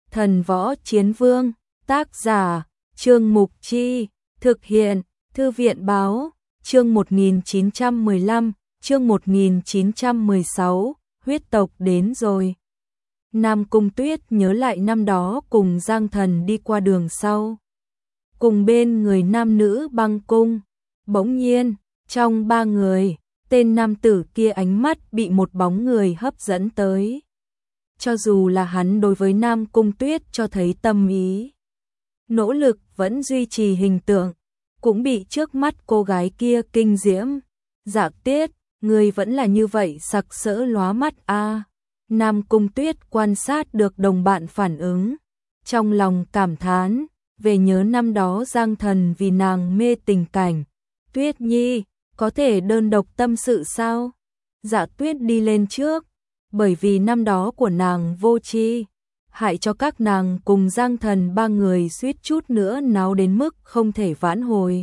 Thần Võ Chiến Vương, tác giả, Trương Mục Chi, thực hiện, Thư viện Báo, chương 1915, chương 1916, huyết tộc đến rồi. Nam Cung Tuyết nhớ lại năm đó cùng Giang Thần đi qua đường sau. Cùng bên người nam nữ băng cung, bỗng nhiên, trong ba người, tên nam tử kia ánh mắt bị một bóng người hấp dẫn tới. Cho dù là hắn đối với Nam Cung Tuyết cho thấy tâm ý, nỗ lực vẫn duy trì hình tượng, cũng bị trước mắt cô gái kia kinh diễm. Dạ Tuyết, người vẫn là như vậy sặc sỡ lóa mắt a. Nam Cung Tuyết quan sát được đồng bạn phản ứng, trong lòng cảm thán, về nhớ năm đó Giang Thần vì nàng mê tình cảnh. Tuyết Nhi, có thể đơn độc tâm sự sao? Dạ Tuyết đi lên trước, bởi vì năm đó của nàng vô tri, hại cho các nàng cùng Giang Thần ba người suýt chút nữa náo đến mức không thể vãn hồi.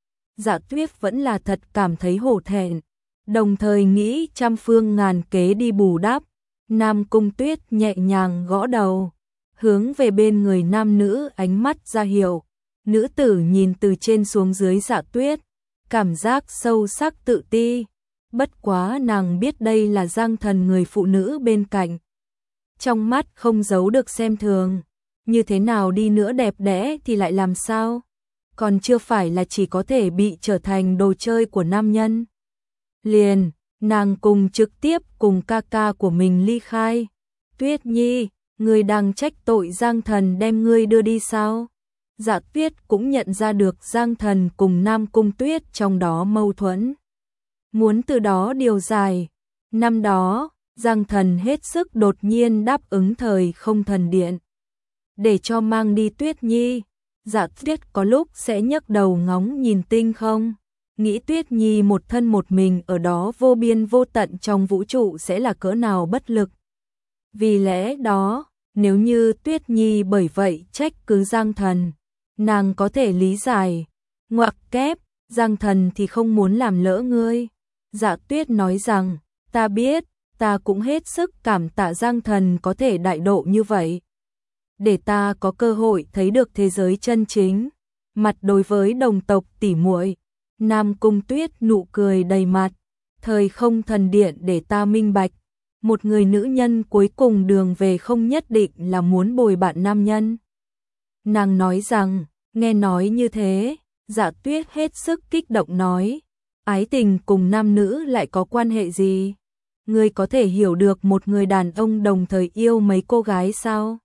Dạ Tuyết vẫn là thật cảm thấy hổ thẹn, đồng thời nghĩ trăm phương ngàn kế đi bù đắp. Nam Cung Tuyết nhẹ nhàng gõ đầu, hướng về bên người nam nữ ánh mắt ra hiệu. Nữ tử nhìn từ trên xuống dưới Dạ Tuyết, cảm giác sâu sắc tự ti. Bất quá nàng biết đây là Giang Thần người phụ nữ bên cạnh. Trong mắt không giấu được xem thường, như thế nào đi nữa đẹp đẽ thì lại làm sao? Còn chưa phải là chỉ có thể bị trở thành đồ chơi của nam nhân. Liền, nàng cùng trực tiếp cùng ca ca của mình ly khai. Tuyết Nhi, ngươi đang trách tội Giang Thần đem ngươi đưa đi sao? Dạ Tuyết cũng nhận ra được Giang Thần cùng Nam Cung Tuyết trong đó mâu thuẫn. Muốn từ đó điều giải. Năm đó, Giang Thần hết sức đột nhiên đáp ứng thời không thần điện, để cho mang đi Tuyết Nhi. Dạ Tuyết có lúc sẽ nhấc đầu ngóng nhìn tinh không, nghĩ Tuyết Nhi một thân một mình ở đó vô biên vô tận trong vũ trụ sẽ là cỡ nào bất lực. Vì lẽ đó, nếu như Tuyết Nhi bởi vậy trách cứ Giang Thần, nàng có thể lý giải. Ngoặc kép, Giang Thần thì không muốn làm lỡ ngươi. Dạ Tuyết nói rằng, ta biết, ta cũng hết sức cảm tạ Giang Thần có thể đại độ như vậy, để ta có cơ hội thấy được thế giới chân chính. Mặt đối với đồng tộc tỉ muội, Nam Cung Tuyết nụ cười đầy mặt. Thời không thần điện để ta minh bạch, một người nữ nhân cuối cùng đường về không nhất định là muốn bồi bạn nam nhân. Nàng nói rằng, nghe nói như thế, Dạ Tuyết hết sức kích động nói, ái tình cùng nam nữ lại có quan hệ gì? Ngươi có thể hiểu được một người đàn ông đồng thời yêu mấy cô gái sao?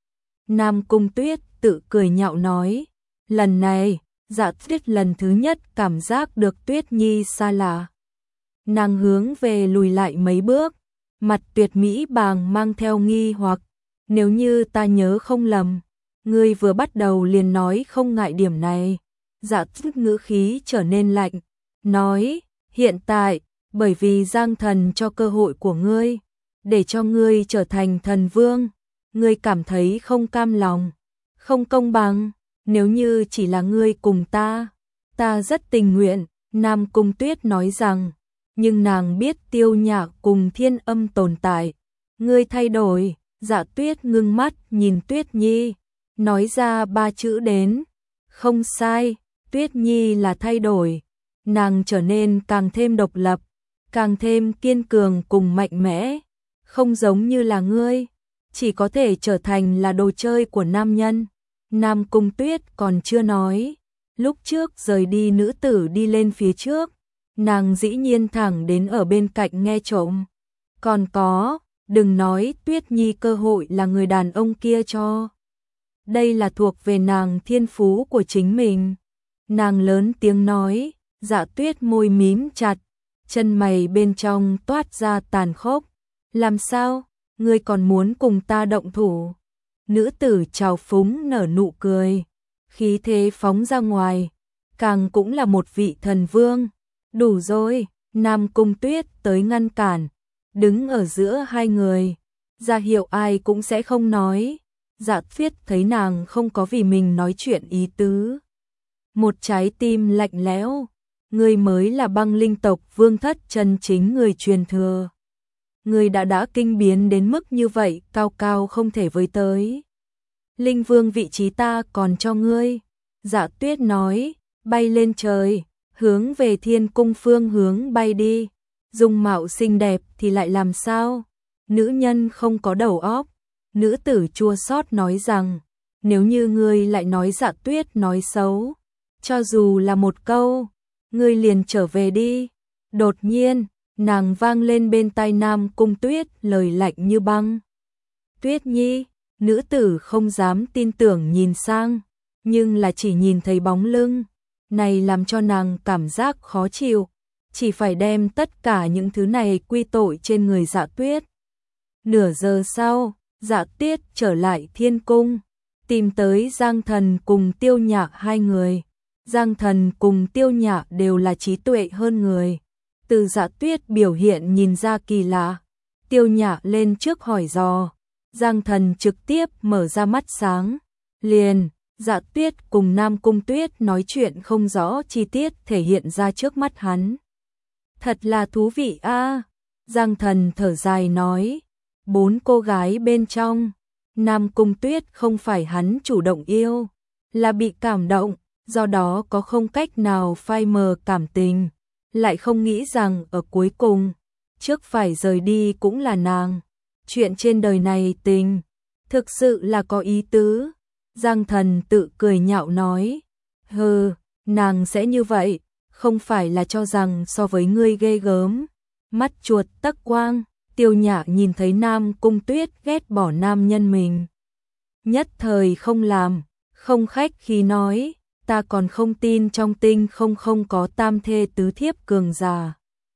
Nam Cung Tuyết tự cười nhạo nói, lần này, Dạ Tuyết lần thứ nhất cảm giác được Tuyết Nhi xa lạ. Nàng hướng về lùi lại mấy bước, mặt tuyệt mỹ bàng mang theo nghi hoặc, nếu như ta nhớ không lầm, ngươi vừa bắt đầu liền nói không ngại điểm này. Dạ Tuyết ngữ khí trở nên lạnh, nói, hiện tại, bởi vì Giang Thần cho cơ hội của ngươi, để cho ngươi trở thành thần vương, ngươi cảm thấy không cam lòng, không công bằng. Nếu như chỉ là ngươi cùng ta rất tình nguyện. Nam Cung Tuyết nói rằng, nhưng nàng biết Tiêu Nhạc cùng Thiên Âm tồn tại. Ngươi thay đổi. Dạ Tuyết ngưng mắt nhìn Tuyết Nhi, nói ra ba chữ đến. Không sai, Tuyết Nhi là thay đổi. Nàng trở nên càng thêm độc lập, càng thêm kiên cường cùng mạnh mẽ, không giống như là ngươi, chỉ có thể trở thành là đồ chơi của nam nhân. Nam Cung Tuyết còn chưa nói, lúc trước rời đi nữ tử đi lên phía trước, nàng dĩ nhiên thẳng đến ở bên cạnh nghe trộm. Còn có, đừng nói Tuyết Nhi cơ hội là người đàn ông kia cho. Đây là thuộc về nàng thiên phú của chính mình. Nàng lớn tiếng nói. Dạ Tuyết môi mím chặt, chân mày bên trong toát ra tàn khốc. Làm sao, ngươi còn muốn cùng ta động thủ? Nữ tử trào phúng nở nụ cười, khí thế phóng ra ngoài, càng cũng là một vị thần vương. Đủ rồi. Nam Cung Tuyết tới ngăn cản, đứng ở giữa hai người, ra hiệu ai cũng sẽ không nói. Dạ Tuyết thấy nàng không có vì mình nói chuyện ý tứ, một trái tim lạnh lẽo. Ngươi mới là băng linh tộc vương thất chân chính người truyền thừa. Ngươi đã kinh biến đến mức như vậy, cao cao không thể với tới. Linh Vương vị trí ta còn cho ngươi. Dạ Tuyết nói, bay lên trời, hướng về Thiên Cung phương hướng bay đi. Dung mạo xinh đẹp thì lại làm sao? Nữ nhân không có đầu óc. Nữ tử chua xót nói rằng, nếu như ngươi lại nói Dạ Tuyết nói xấu, cho dù là một câu, ngươi liền trở về đi. Đột nhiên, nàng vang lên bên tai Nam Cung Tuyết lời lạnh như băng. Tuyết Nhi, nữ tử không dám tin tưởng nhìn sang, nhưng là chỉ nhìn thấy bóng lưng, này làm cho nàng cảm giác khó chịu, chỉ phải đem tất cả những thứ này quy tội trên người Dạ Tuyết. Nửa giờ sau, Dạ Tuyết trở lại Thiên Cung, tìm tới Giang Thần cùng Tiêu Nhạc hai người. Giang Thần cùng Tiêu Nhạc đều là trí tuệ hơn người. Từ Dạ Tuyết biểu hiện nhìn ra kỳ lạ. Tiêu Nhạc lên trước hỏi dò. Giang Thần trực tiếp mở ra mắt sáng. Liền, Dạ Tuyết cùng Nam Cung Tuyết nói chuyện không rõ chi tiết thể hiện ra trước mắt hắn. Thật là thú vị a. Giang Thần thở dài nói. 4 cô gái bên trong, Nam Cung Tuyết không phải hắn chủ động yêu, là bị cảm động, do đó có không cách nào phai mờ cảm tình, lại không nghĩ rằng ở cuối cùng, trước phải rời đi cũng là nàng. Chuyện trên đời này tình, thực sự là có ý tứ. Giang Thần tự cười nhạo nói, hừ, nàng sẽ như vậy, không phải là cho rằng so với ngươi ghê gớm. Mắt chuột tắc quang, Tiêu Nhạc nhìn thấy Nam Cung Tuyết ghét bỏ nam nhân mình. Nhất thời không làm, không khách khí nói, ta còn không tin trong tinh không có tam thê tứ thiếp cường già.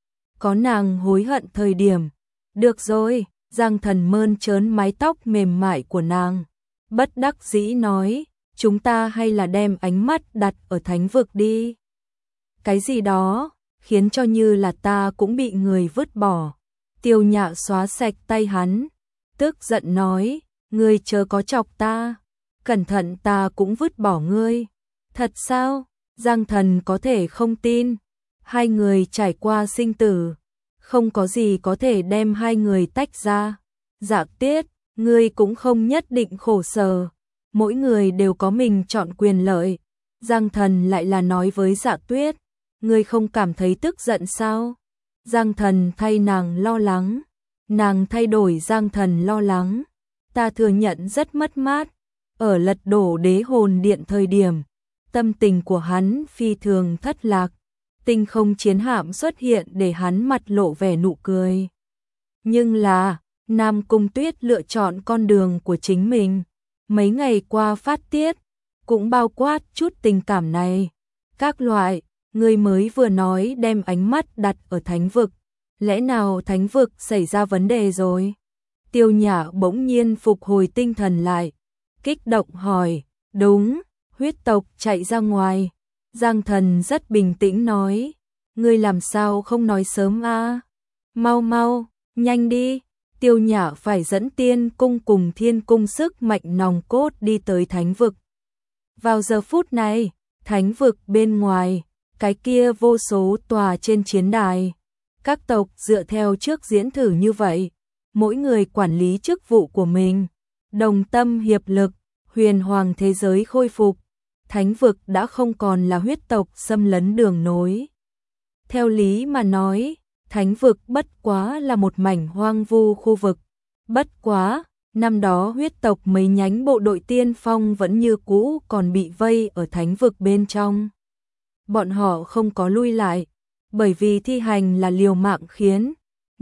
Có nàng hối hận thời điểm. Được rồi, Giang Thần mơn trớn mái tóc mềm mại của nàng. Bất đắc dĩ nói, chúng ta hay là đem ánh mắt đặt ở thánh vực đi. Cái gì đó, khiến cho như là ta cũng bị người vứt bỏ. Tiêu Nhạc xóa sạch tay hắn, tức giận nói, ngươi chớ có chọc ta, cẩn thận ta cũng vứt bỏ ngươi. Thật sao? Giang Thần có thể không tin. Hai người trải qua sinh tử, không có gì có thể đem hai người tách ra. Dạ Tuyết, ngươi cũng không nhất định khổ sở, mỗi người đều có mình chọn quyền lợi. Giang Thần lại là nói với Dạ Tuyết, ngươi không cảm thấy tức giận sao? Giang Thần thay nàng lo lắng, nàng thay đổi Giang Thần lo lắng. Ta thừa nhận rất mất mát, ở lật đổ đế hồn điện thời điểm, tâm tình của hắn phi thường thất lạc. Tinh không chiến hạm xuất hiện để hắn mặt lộ vẻ nụ cười. Nhưng là, Nam Cung Tuyết lựa chọn con đường của chính mình. Mấy ngày qua phát tiết, cũng bao quát chút tình cảm này. Các loại, người mới vừa nói đem ánh mắt đặt ở thánh vực. Lẽ nào thánh vực xảy ra vấn đề rồi? Tiêu Nhạc bỗng nhiên phục hồi tinh thần lại. Kích động hỏi, đúng, huyết tộc chạy ra ngoài. Giang Thần rất bình tĩnh nói, ngươi làm sao không nói sớm a? Mau mau, nhanh đi. Tiêu Nhạc phải dẫn Tiên Cung cùng Thiên Cung sức mạnh nòng cốt đi tới thánh vực. Vào giờ phút này, thánh vực bên ngoài, cái kia vô số tòa trên chiến đài. Các tộc dựa theo trước diễn thử như vậy, mỗi người quản lý chức vụ của mình, đồng tâm hiệp lực, huyền hoàng thế giới khôi phục. Thánh vực đã không còn là huyết tộc xâm lấn đường nối. Theo lý mà nói, thánh vực bất quá là một mảnh hoang vu khu vực. Bất quá, năm đó huyết tộc mấy nhánh bộ đội tiên phong vẫn như cũ còn bị vây ở thánh vực bên trong. Bọn họ không có lui lại, bởi vì thi hành là liều mạng khiến.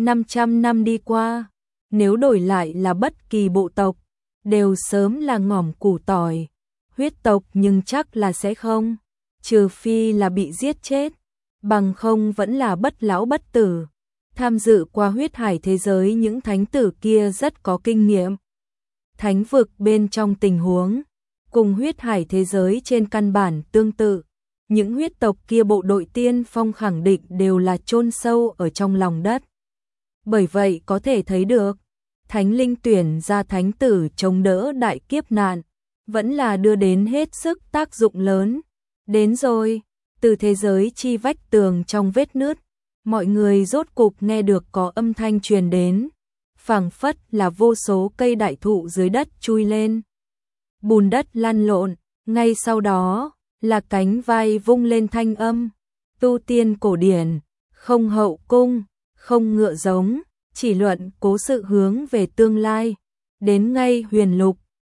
500 năm đi qua, nếu đổi lại là bất kỳ bộ tộc, đều sớm là ngỏm củ tỏi. Huyết tộc nhưng chắc là sẽ không, trừ phi là bị giết chết, bằng không vẫn là bất lão bất tử. Tham dự qua huyết hải thế giới những thánh tử kia rất có kinh nghiệm. Thánh vực bên trong tình huống, cùng huyết hải thế giới trên căn bản tương tự, những huyết tộc kia bộ đội tiên phong khẳng định đều là chôn sâu ở trong lòng đất. Bởi vậy có thể thấy được, thánh linh tuyển ra thánh tử chống đỡ đại kiếp nạn, vẫn là đưa đến hết sức tác dụng lớn. Đến rồi, từ thế giới chi vách tường trong vết nứt, mọi người rốt cục nghe được có âm thanh truyền đến, phảng phất là vô số cây đại thụ dưới đất chui lên. bùn đất lăn lộn, ngay sau đó là cánh vai vung lên thanh âm, tu tiên cổ điển, không hậu cung, không ngựa giống, chỉ luận cố sự hướng về tương lai, đến ngay huyền lục,